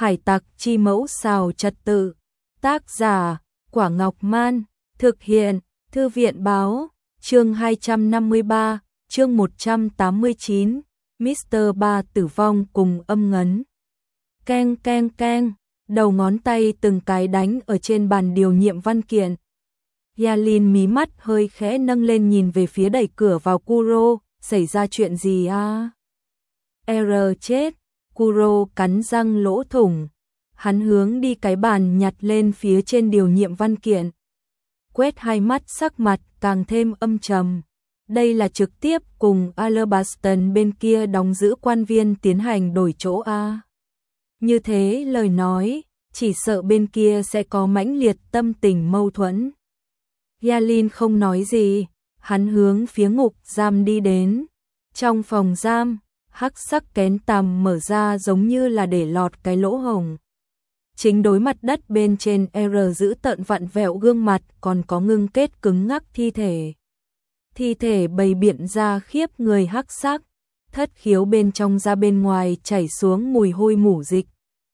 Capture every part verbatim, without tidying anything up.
Hải tặc chi mẫu xào trật tự. Tác giả, Quả Ngọc Man. Thực hiện, Thư viện báo. Chương hai trăm năm mươi ba, chương một trăm tám mươi chín. mít tơ Ba tử vong cùng âm ngấn. Keng keng keng, đầu ngón tay từng cái đánh ở trên bàn điều nhiệm văn kiện. Yalin mí mắt hơi khẽ nâng lên nhìn về phía đẩy cửa vào Kuro, xảy ra chuyện gì à? R chết, Kuro cắn răng lỗ thủng. Hắn hướng đi cái bàn nhặt lên phía trên điều nhiệm văn kiện. Quét hai mắt, sắc mặt càng thêm âm trầm. Đây là trực tiếp cùng Alabaston bên kia đóng giữ quan viên tiến hành đổi chỗ a. Như thế lời nói, chỉ sợ bên kia sẽ có mãnh liệt tâm tình mâu thuẫn. Yalin không nói gì, hắn hướng phía ngục giam đi đến. Trong phòng giam, hắc sắc kén tằm mở ra giống như là để lọt cái lỗ hổng. Chính đối mặt đất bên trên R giữ tợn vặn vẹo gương mặt còn có ngưng kết cứng ngắc thi thể. Thi thể bày biện ra khiếp người hắc sắc, thất khiếu bên trong ra bên ngoài chảy xuống mùi hôi mủ dịch.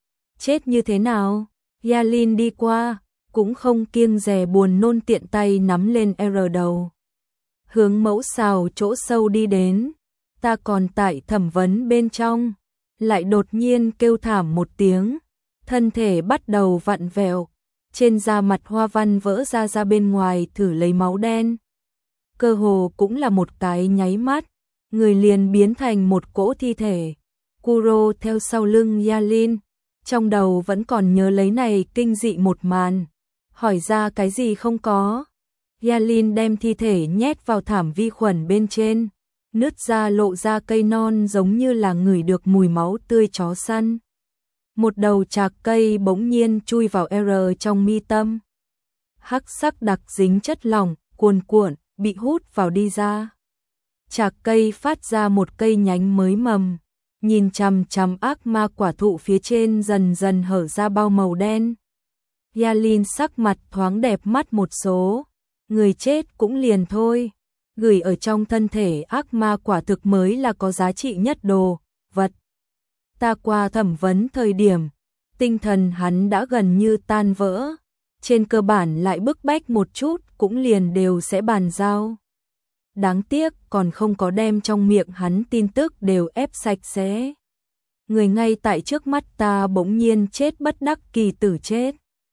Chết như thế nào? Yalin đi qua, cũng không kiêng dè buồn nôn tiện tay nắm lên R đầu. Hướng mẫu xào chỗ sâu đi đến, ta còn tại thẩm vấn bên trong, lại đột nhiên kêu thảm một tiếng, thân thể bắt đầu vặn vẹo, trên da mặt hoa văn vỡ ra ra bên ngoài thử lấy máu đen. Cơ hồ cũng là một cái nháy mắt, người liền biến thành một cỗ thi thể. Kuro theo sau lưng Yalin, trong đầu vẫn còn nhớ lấy này kinh dị một màn, hỏi ra cái gì không có. Yalin đem thi thể nhét vào thảm vi khuẩn bên trên, nứt ra lộ ra cây non giống như là ngửi được mùi máu tươi chó săn. Một đầu chạc cây bỗng nhiên chui vào R trong mi tâm. Hắc sắc đặc dính chất lỏng, cuồn cuộn, bị hút vào đi ra. Chạc cây phát ra một cây nhánh mới mầm, nhìn chằm chằm ác ma quả thụ phía trên dần dần hở ra bao màu đen. Yalin sắc mặt thoáng đẹp mắt một số, người chết cũng liền thôi, gửi ở trong thân thể ác ma quả thực mới là có giá trị nhất đồ vật. Ta qua thẩm vấn thời điểm, tinh thần hắn đã gần như tan vỡ, trên cơ bản lại bức bách một chút cũng liền đều sẽ bàn giao. Đáng tiếc còn không có đem trong miệng hắn tin tức đều ép sạch sẽ. Người ngay tại trước mắt ta bỗng nhiên chết bất đắc kỳ tử chết.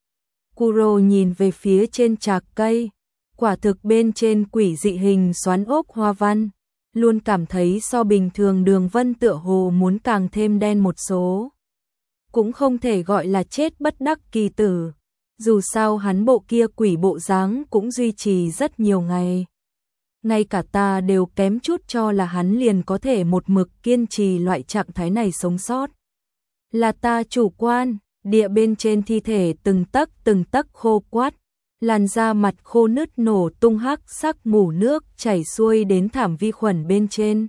Kuro nhìn về phía trên chạc cây, quả thực bên trên quỷ dị hình xoắn ốc hoa văn, luôn cảm thấy so bình thường đường vân tựa hồ muốn càng thêm đen một số. Cũng không thể gọi là chết bất đắc kỳ tử, dù sao hắn bộ kia quỷ bộ dáng cũng duy trì rất nhiều ngày. Ngay cả ta đều kém chút cho là hắn liền có thể một mực kiên trì loại trạng thái này sống sót. Là ta chủ quan, địa bên trên thi thể từng tấc từng tấc khô quắt, làn da mặt khô nứt nổ tung hắc sắc mủ nước chảy xuôi đến thảm vi khuẩn bên trên.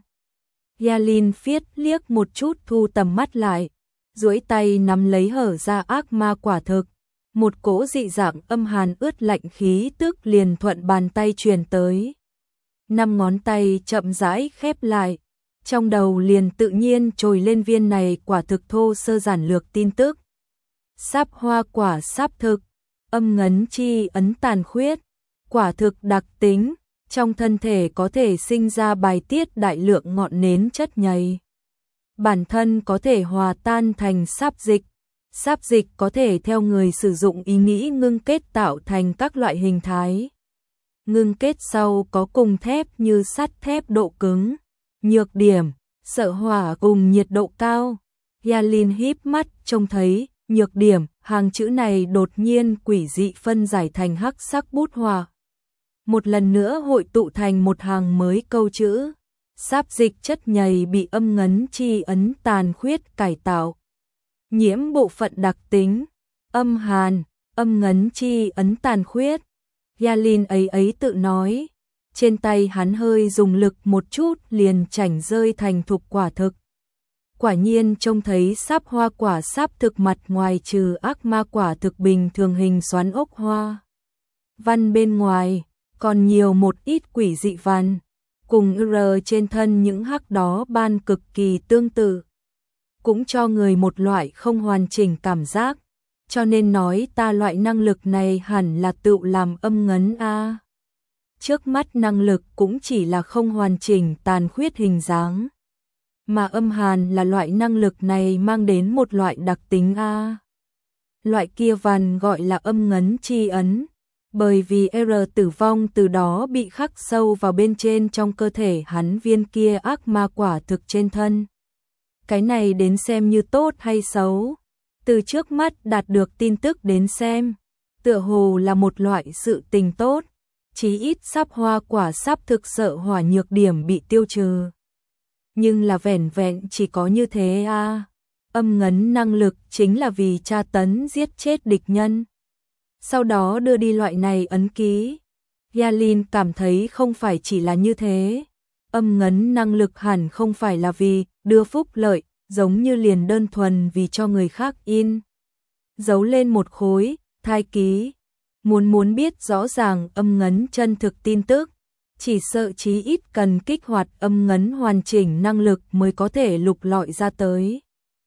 Yalin phiết liếc một chút thu tầm mắt lại, duỗi tay nắm lấy hở ra ác ma quả thực. Một cỗ dị dạng âm hàn ướt lạnh khí tức liền thuận bàn tay truyền tới. Năm ngón tay chậm rãi khép lại, trong đầu liền tự nhiên trồi lên viên này quả thực thô sơ giản lược tin tức. Sáp hoa quả sáp thực, âm ngấn chi ấn tàn khuyết, quả thực đặc tính, trong thân thể có thể sinh ra bài tiết đại lượng ngọn nến chất nhầy. Bản thân có thể hòa tan thành sáp dịch, sáp dịch có thể theo người sử dụng ý nghĩ ngưng kết tạo thành các loại hình thái. Ngưng kết sau có cùng thép như sắt thép độ cứng, nhược điểm, sợ hỏa cùng nhiệt độ cao. Yalin híp mắt trông thấy, nhược điểm, hàng chữ này đột nhiên quỷ dị phân giải thành hắc sắc bút họa. Một lần nữa hội tụ thành một hàng mới câu chữ. Sáp dịch chất nhầy bị âm ngấn chi ấn tàn khuyết cải tạo. Nhiễm bộ phận đặc tính, âm hàn, âm ngấn chi ấn tàn khuyết. Yalin ấy ấy tự nói, trên tay hắn hơi dùng lực một chút liền chảnh rơi thành thục quả thực. Quả nhiên trông thấy sáp hoa quả sáp thực mặt ngoài trừ ác ma quả thực bình thường hình xoắn ốc hoa văn bên ngoài, còn nhiều một ít quỷ dị văn, cùng R trên thân những hắc đó ban cực kỳ tương tự. cũng cho người một loại không hoàn chỉnh cảm giác, cho nên nói ta loại năng lực này hẳn là tự làm âm ngấn a. Trước mắt năng lực cũng chỉ là không hoàn chỉnh tàn khuyết hình dáng, mà âm hàn là loại năng lực này mang đến một loại đặc tính a. Loại kia văn gọi là âm ngấn chi ấn, bởi vì R tử vong từ đó bị khắc sâu vào bên trên trong cơ thể hắn viên kia ác ma quả thực trên thân. Cái này đến xem như tốt hay xấu, từ trước mắt đạt được tin tức đến xem, tựa hồ là một loại sự tình tốt, chí ít sắp hoa quả sắp thực sợ hỏa nhược điểm bị tiêu trừ. Nhưng là vẻn vẹn chỉ có như thế a. À. Âm ngấn năng lực chính là vì tra tấn giết chết địch nhân, sau đó đưa đi loại này ấn ký. Yalin cảm thấy không phải chỉ là như thế, âm ngấn năng lực hẳn không phải là vì đưa phúc lợi, giống như liền đơn thuần vì cho người khác in giấu lên một khối thai ký. Muốn muốn biết rõ ràng âm ngấn chân thực tin tức, chỉ sợ chí ít cần kích hoạt âm ngấn hoàn chỉnh năng lực mới có thể lục lọi ra tới.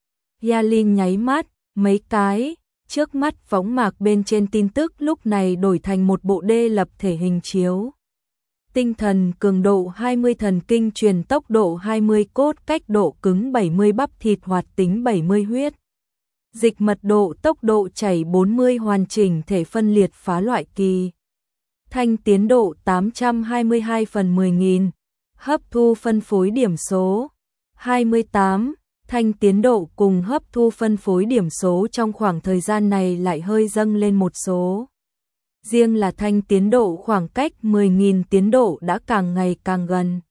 Yalin nháy mắt, mấy cái, trước mắt võng mạc bên trên tin tức lúc này đổi thành một bộ đê lập thể hình chiếu. Tinh thần cường độ hai mươi, thần kinh truyền tốc độ hai mươi, cốt cách độ cứng bảy mươi, bắp thịt hoạt tính bảy mươi, huyết dịch mật độ tốc độ chảy bốn mươi, hoàn chỉnh thể phân liệt phá loại kỳ. Thanh tiến độ tám trăm hai mươi hai phần mười nghìn, hấp thu phân phối điểm số hai mươi tám, thanh tiến độ cùng hấp thu phân phối điểm số trong khoảng thời gian này lại hơi dâng lên một số. Riêng là thanh tiến độ khoảng cách mười nghìn tiến độ đã càng ngày càng gần.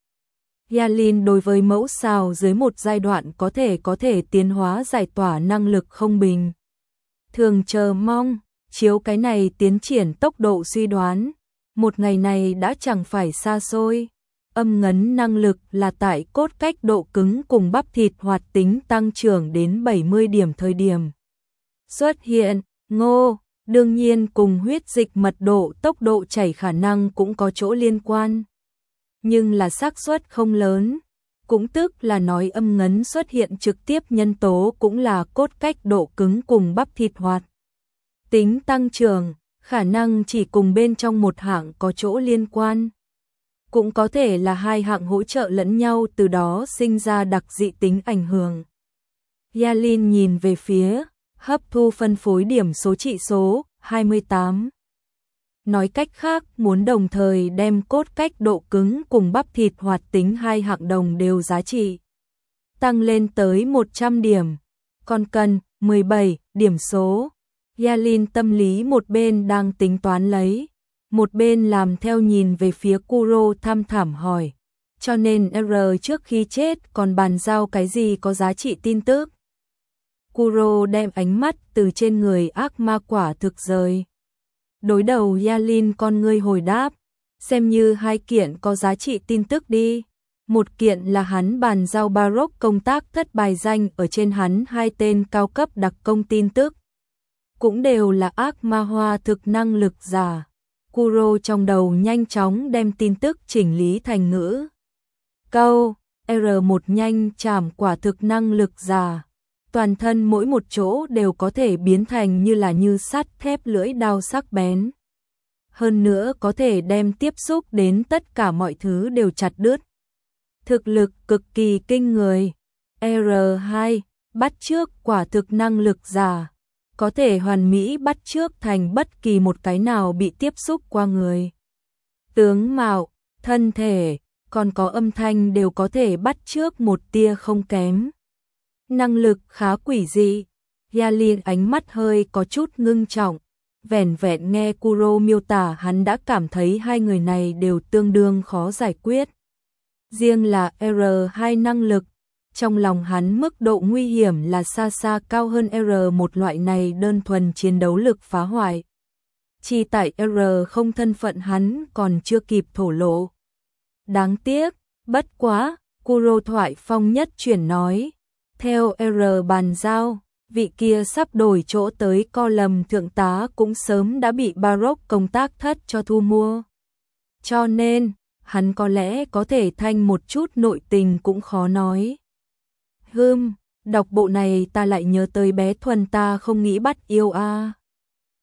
Yalin đối với mẫu sao dưới một giai đoạn có thể có thể tiến hóa giải tỏa năng lực không bình thường chờ mong, chiếu cái này tiến triển tốc độ suy đoán, một ngày này đã chẳng phải xa xôi. Âm ngấn năng lực là tại cốt cách độ cứng cùng bắp thịt hoạt tính tăng trưởng đến bảy mươi điểm thời điểm xuất hiện. Ngô, đương nhiên cùng huyết dịch mật độ tốc độ chảy khả năng cũng có chỗ liên quan, nhưng là xác suất không lớn, cũng tức là nói âm ngấn xuất hiện trực tiếp nhân tố cũng là cốt cách độ cứng cùng bắp thịt hoạt tính tăng trưởng, khả năng chỉ cùng bên trong một hạng có chỗ liên quan, cũng có thể là hai hạng hỗ trợ lẫn nhau, từ đó sinh ra đặc dị tính ảnh hưởng. Yalin nhìn về phía hấp thu phân phối điểm số trị số hai mươi tám. Nói cách khác, muốn đồng thời đem cốt cách độ cứng cùng bắp thịt hoạt tính hai hạng đồng đều giá trị tăng lên tới một trăm điểm, còn cần mười bảy điểm số. Yalin tâm lý một bên đang tính toán lấy, một bên làm theo nhìn về phía Kuro thăm thẳm hỏi, cho nên R trước khi chết còn bàn giao cái gì có giá trị tin tức. Kuro đem ánh mắt từ trên người ác ma quả thực rời. Đối đầu Yalin con ngươi hồi đáp, xem như hai kiện có giá trị tin tức đi. Một kiện là hắn bàn giao Baroque công tác thất bài danh ở trên hắn hai tên cao cấp đặc công tin tức, cũng đều là ác ma hoa thực năng lực giả. Kuro trong đầu nhanh chóng đem tin tức chỉnh lý thành ngữ. Câu R một nhanh chảm quả thực năng lực giả, toàn thân mỗi một chỗ đều có thể biến thành như là như sắt thép lưỡi đao sắc bén. Hơn nữa có thể đem tiếp xúc đến tất cả mọi thứ đều chặt đứt. Thực lực cực kỳ kinh người. R hai bắt chước quả thực năng lực giả, có thể hoàn mỹ bắt chước thành bất kỳ một cái nào bị tiếp xúc qua người. Tướng mạo, thân thể, còn có âm thanh đều có thể bắt chước một tia không kém. Năng lực khá quỷ dị. Yalin ánh mắt hơi có chút ngưng trọng, vẻn vẹn nghe Kuro miêu tả hắn đã cảm thấy hai người này đều tương đương khó giải quyết. Riêng là R hai năng lực, trong lòng hắn mức độ nguy hiểm là xa xa cao hơn R một loại này đơn thuần chiến đấu lực phá hoại. Chỉ tại R không thân phận hắn còn chưa kịp thổ lộ. Đáng tiếc, bất quá, Kuro thoại phong nhất chuyển nói, theo R bàn giao, vị kia sắp đổi chỗ tới co lầm thượng tá cũng sớm đã bị Baroque công tác thất cho thu mua. Cho nên, hắn có lẽ có thể thanh một chút nội tình cũng khó nói. Hừm, Đọc bộ này ta lại nhớ tới bé Thuần, ta không nghĩ bắt yêu a.